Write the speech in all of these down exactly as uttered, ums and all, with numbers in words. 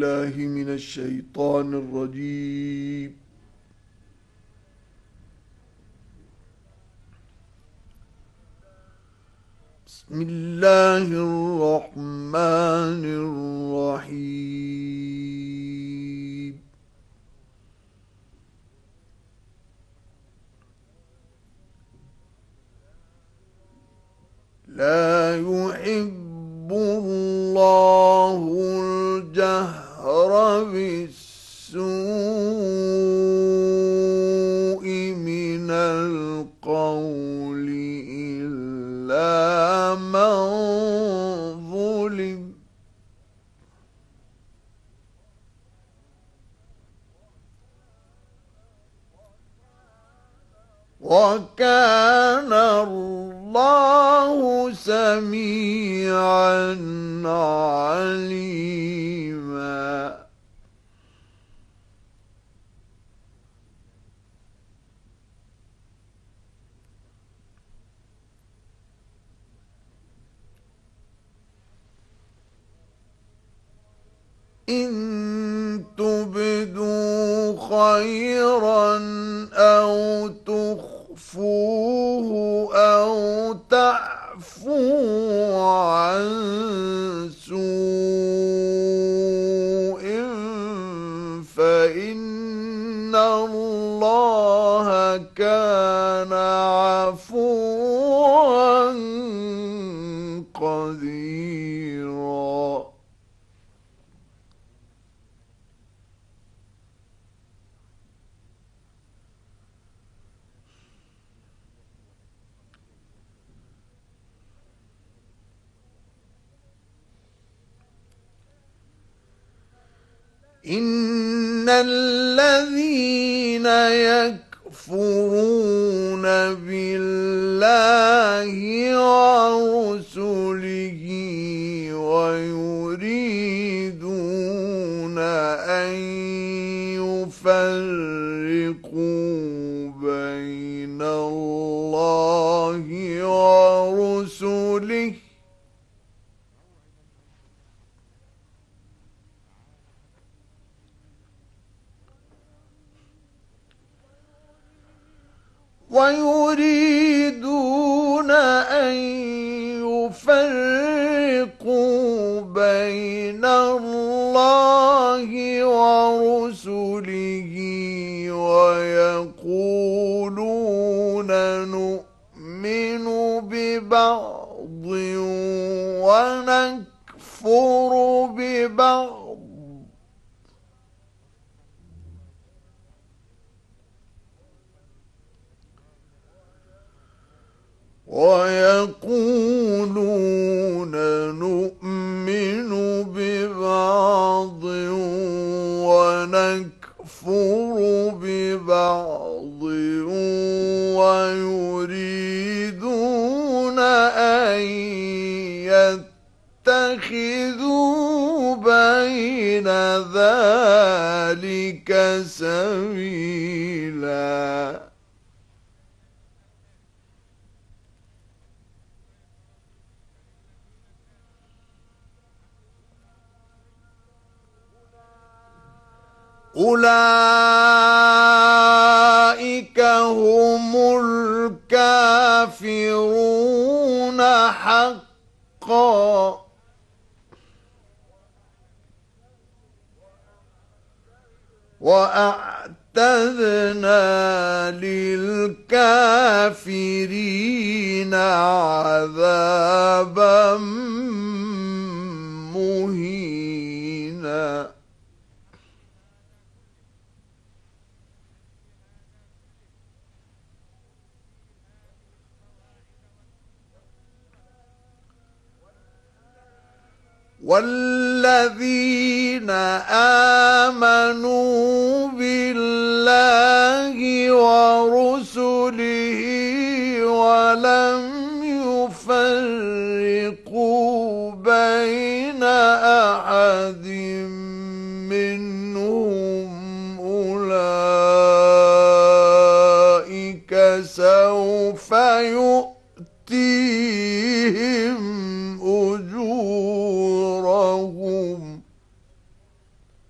بالله من الشيطان الرجيم. بسم الله الرحمن الرحيم. لا يحب الله الجهر بالسوء من القول إلا من ظلم. وكان الله سميعا عليما. إن تبدوا خيرا أو تخفوه أو تعفوا عن سوء فإن الله كان عفوا قديرا. إن الذين يكفرون بالله ورسله ويريدون أن يفرقوا بين الله ورسله ويريدون أن يفرقوا بين الله ورسله ويقولون نؤمن ببعض ونكفر ببعض ويقولون نؤمن ببعض ونكفر ببعض ويريدون أن يتخذوا بين ذلك سبيلا. أولئك هم الكافرون حقا. وأعتدنا للكافرين عذابا مهينا. والذين آمنوا بالله ورسله ولم يفرقوا بين أحد منهم أولئك سوف يؤتيهم أجورهم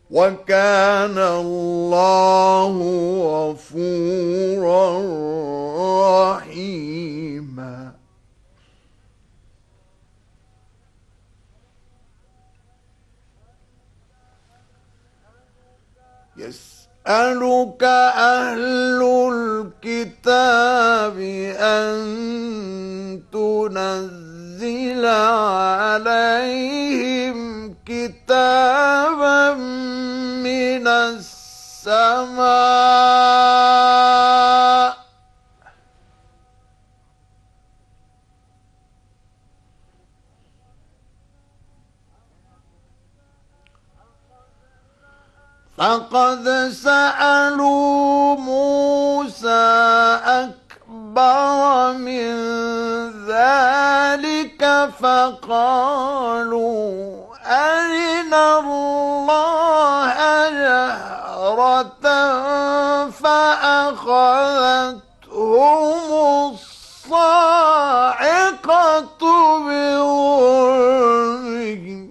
وكان الله غفورا رحيما. يسألك أهل الكتاب أن تنزل عليهم كتابا من السماء فقد سألوا موسى أكبر من ذلك فقالوا أرنا الله جهرة فأخذتهم الصاعقة بظلمهم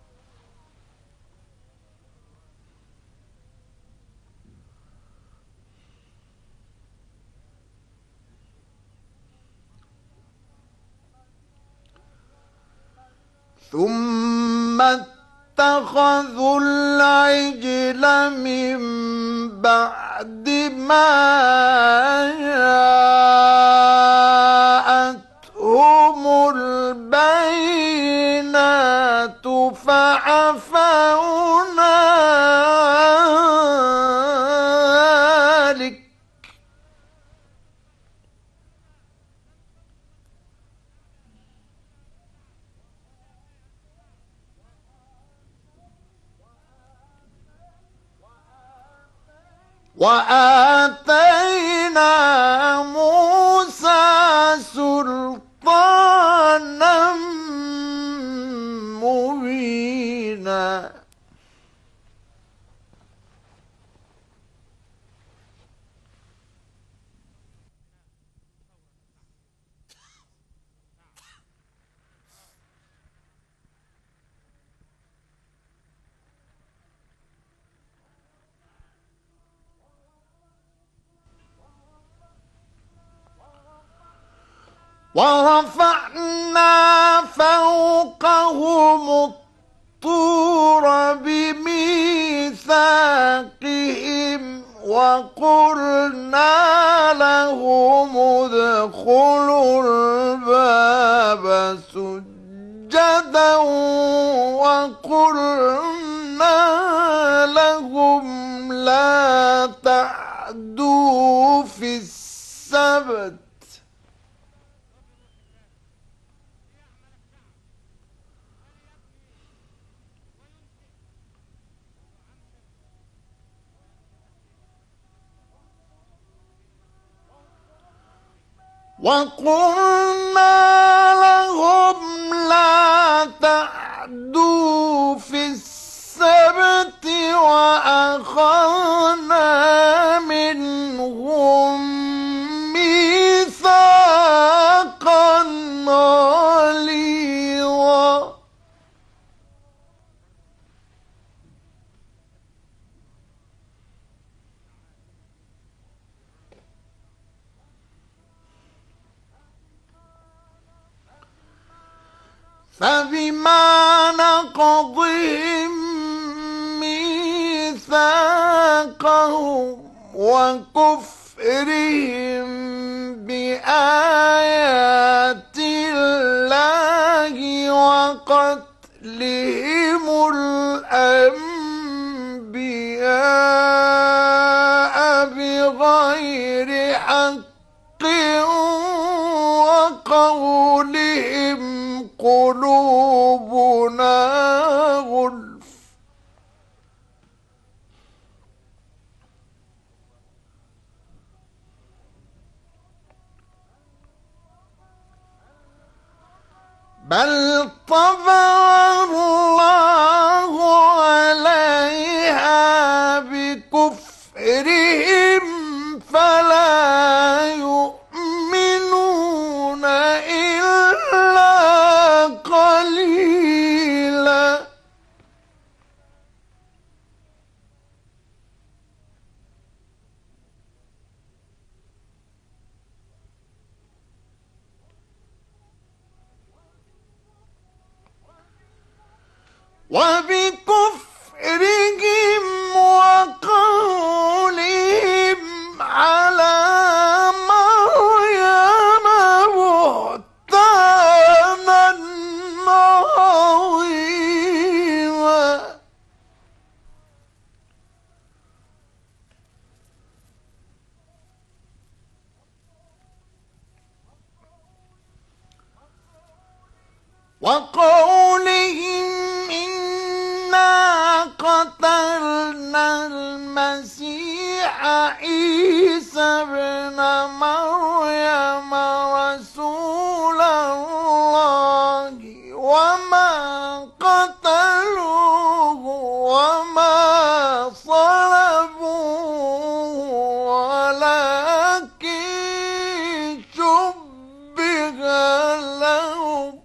ثم اتخذوا العجل من بعد ما جاءتهم البينات فعفونا عن ذلك وآتينا موسى سلطانا مبينا. ورفعنا فوقهم الطور بميثاقهم وقلنا لهم ادخلوا الباب سجدا وقلنا لهم لا تعدوا في السبت وقلنا لهم لا تعدوا في السبت وأخذنا منهم ميثاقا غليظا. فبما نقضهم ميثاقهم وكفرهم بآيات الله وقتلهم الأنبياء بغير حق وقولهم قلوبنا غلف بل طبع الله عليها بكفرهم فلا يؤمنون إلا قليلا. وبكفرهم وقولهم على مريم بهتانا عظيما. وقولهم إنا قتلنا المسيح عيسى ابن مريم رسول الله وما قتلوه وما صلبوه ولكن شبه لهم.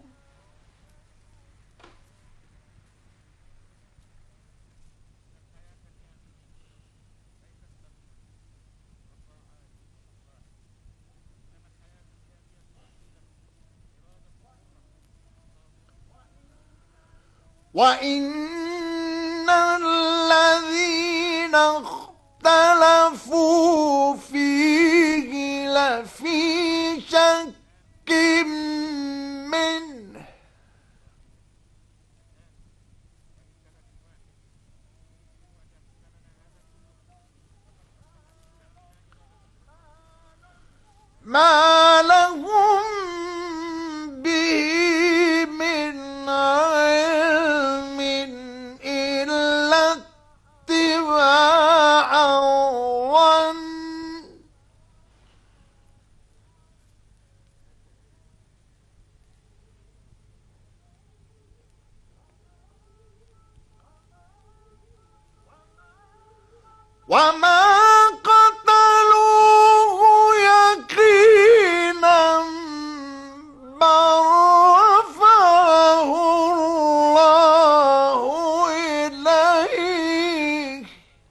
وإن الذين اختلفوا فيه لفي شك منه ما لهم به من علم إلا اتباع الظن وما قتلوه يقينا بل رفعه الله إليه.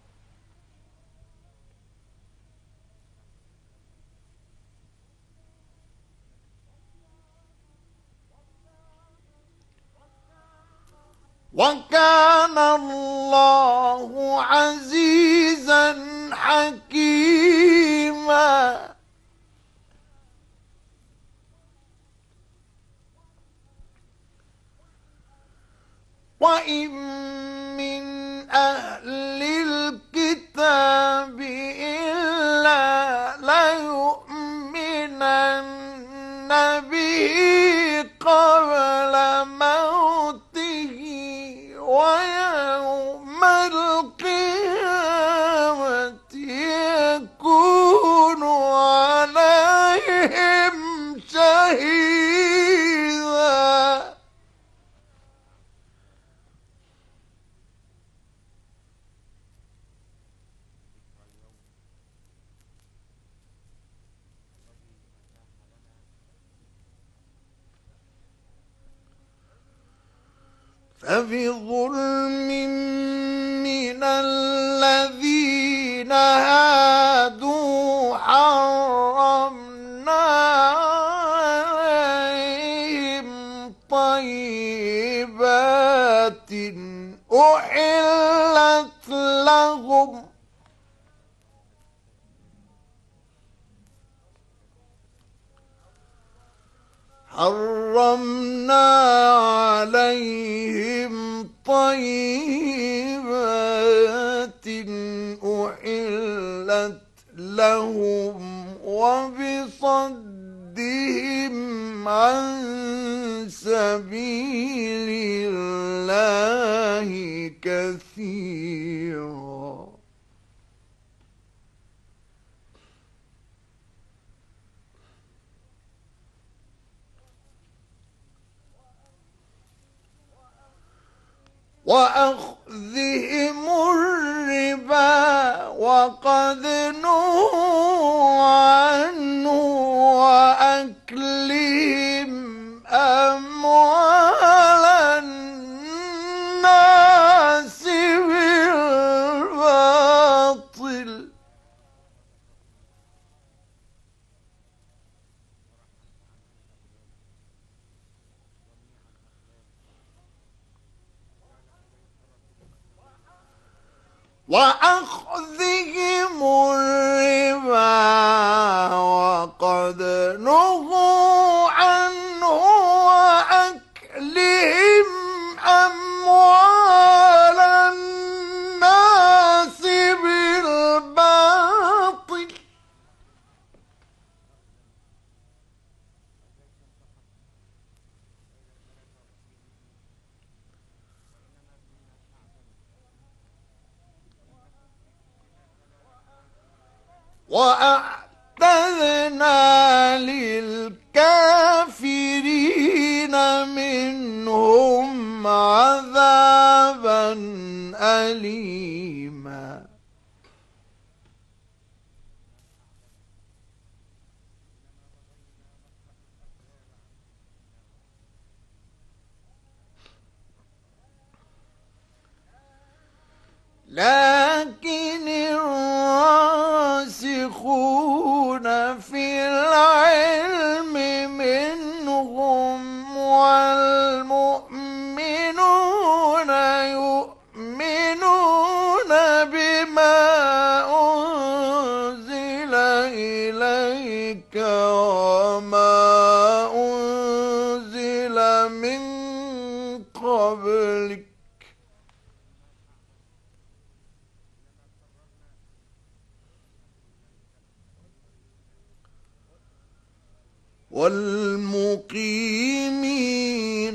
وكان الله عزيزا حكيما. وإن من أهل الكتاب إلا ليؤمنن به قبل موته ويوم القيامة يكون عليهم شهيدا. فبظلم من الذين هادوا حرمنا عليهم طيبات أحلت لهم حرمنا عليهم طيبات أحلت لهم وبصدهم عن سبيل الله كثيرا. وأخذهم الربا وقد نهوا عنه وأكلهم أموال الناس بالباطل وأخذهم الربا وقد نهوا عنه وأكلهم أموال الناس بالباطل وأعتدنا للكافرين منهم عذابا أليما لكن الراسخون في العلم منهم والمؤمنون يؤمنون بما أنزل إليك وما أنزل من قبلك والمقيمين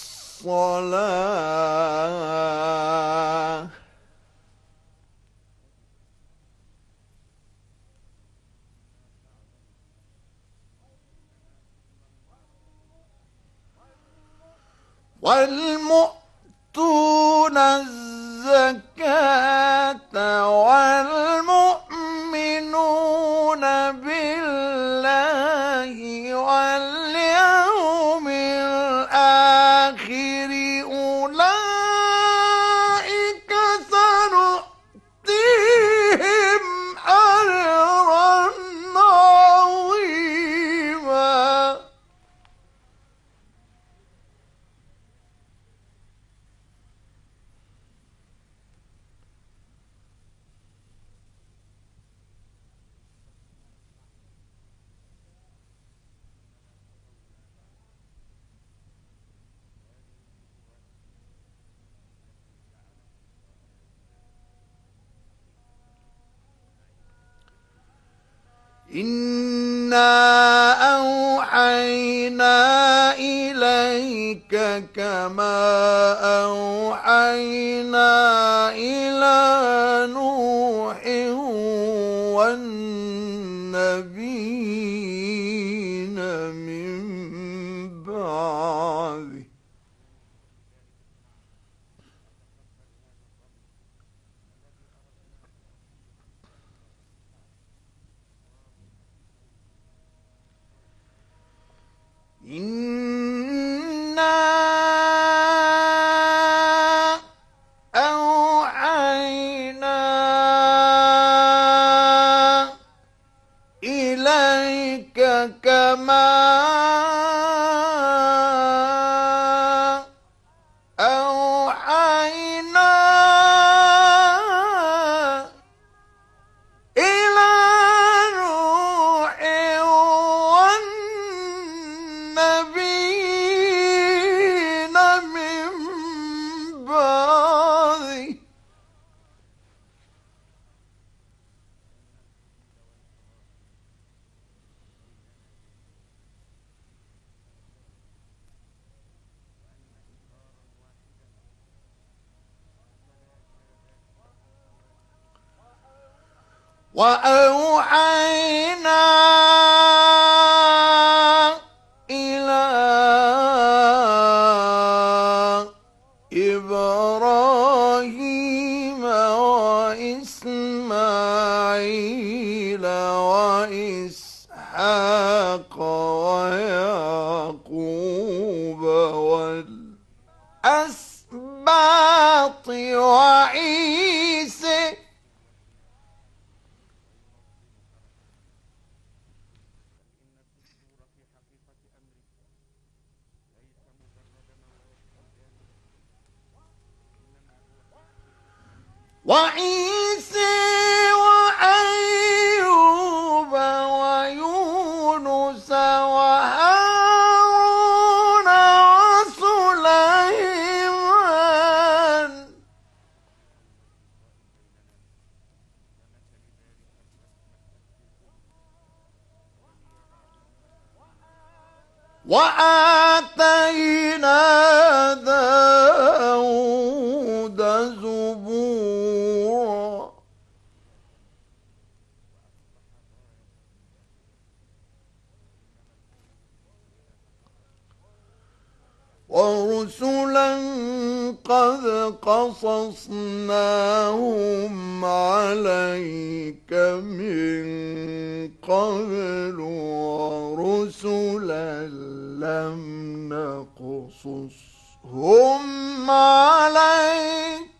الصلاة والمؤتون الزكاة والمؤمنون بالله واليوم الآخر أولئك سنؤتيهم أجرا عظيما إنا أوحينا إليك كما أوحينا إلى نوح والنبيين من بعده إنا أوحينا إليك كما أوحينا إلى نوح والنبيين من بعده وأوحينا إلى إبراهيم وإسماعيل وإسحاق ويعقوب والأسباط وعيسى وعيسى وآتينا داود زبورا ورسلا قد قصصناهم عليك من قبل ورسلا لم نقصصهم عليك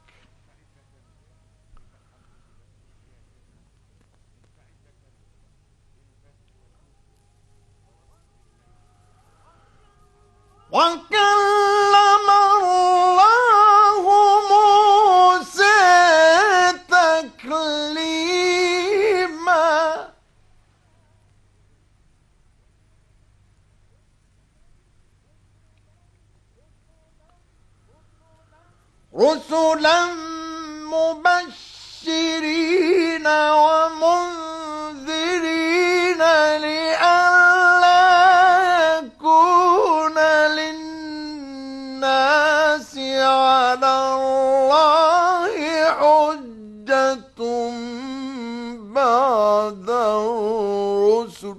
وكلم الله موسى تكليما رسلا مبشرين ومنذرين لئلا يكون للناس على الله حجة بعد الرسل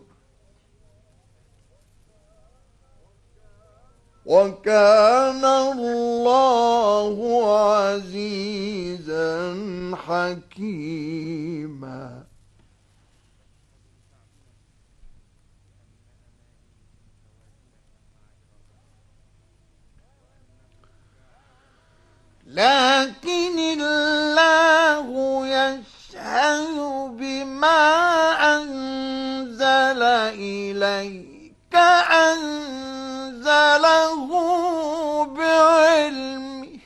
وكان الله عزيزا حكيما لكن الله يشهد بما أنزل إليك أنزله بعلمه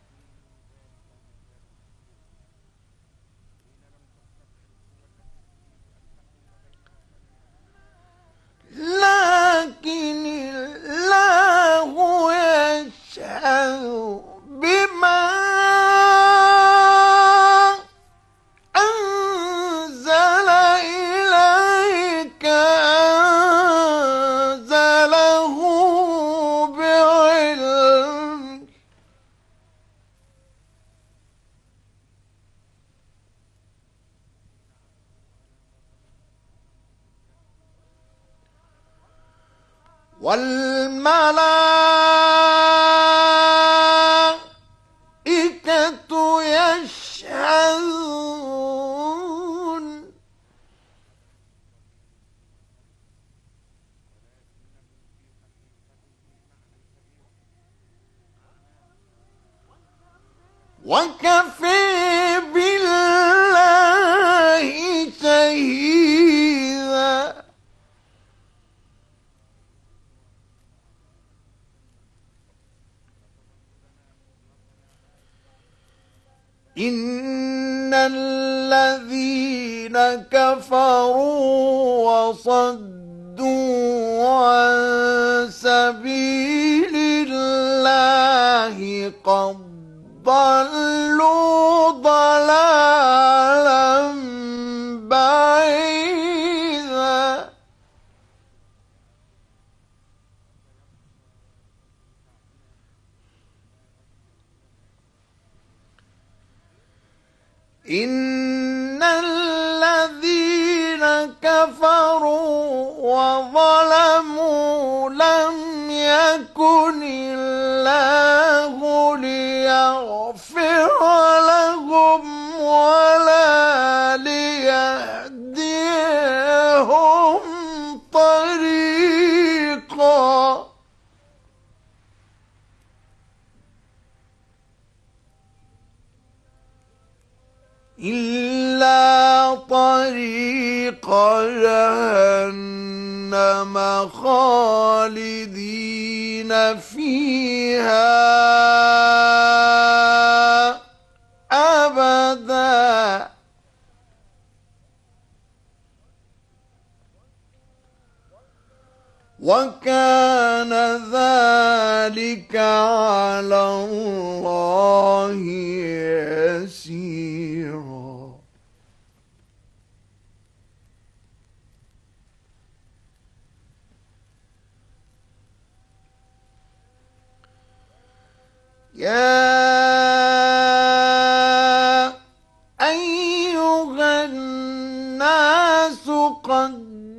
لكن الله يشهد بما أنزل إليك أنزله بعلمه والملائكة يشهدون وكفى بالله شهيدا إن الذين كفروا وصدوا عن سبيل الله قد ضلوا ضلالا بعيدا إن الذين كفروا وظلموا لم يكن الله ليغفر لهم ولا ليهديهم طريقا إلا طريق جهنم خالدين فيها أبدا وكان ذلك على الله يسيرا يا أيها الناس قد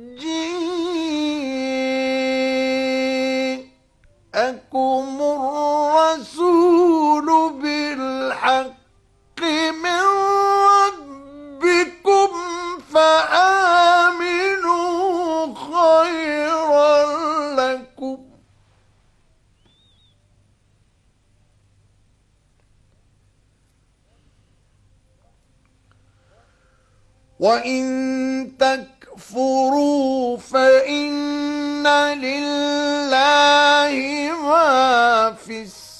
جاءكم الرسول بالحق من ربكم فآمنوا خيرا لكم وإن تكفروا فإن لله ما في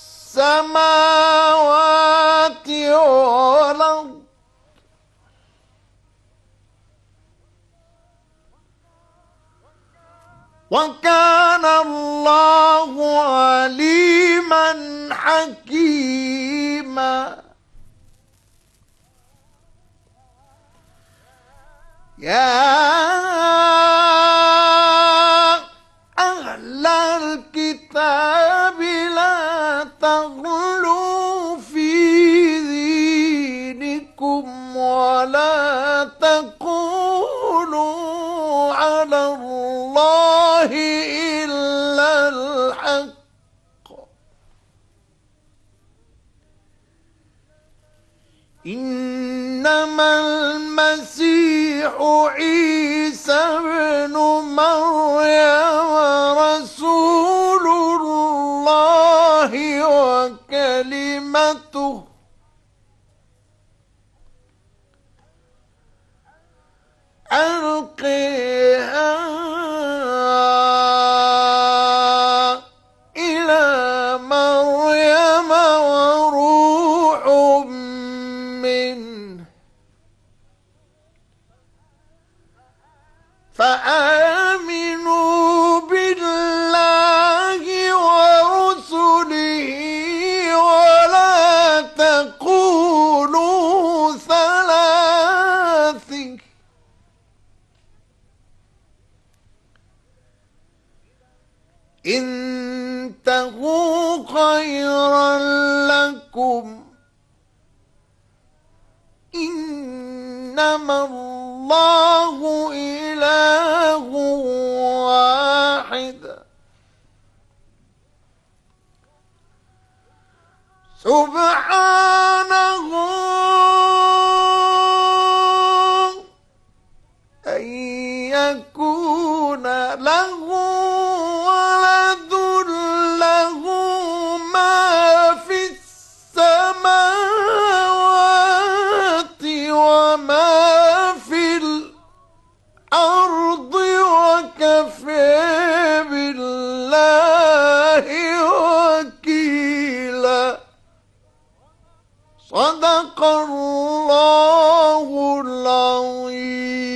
السماوات والأرض وكان الله عليما حكيما. يا أهل الكتاب لا تغلوا في دينكم ولا تقولوا على الله إلا الحق إنما المسيح عيسى ابن مريم رسول الله وكلمته ألقيها إلى مريم وروح منه فآمنوا بالله ورسله ولا تقولوا ثلاث انتهوا خيرا لكم إنما الله إله واحد سبحانه أن يكون له ولد له ما في السماوات وما في الأرض وكفى بالله وكيلا. صدق الله العظيم.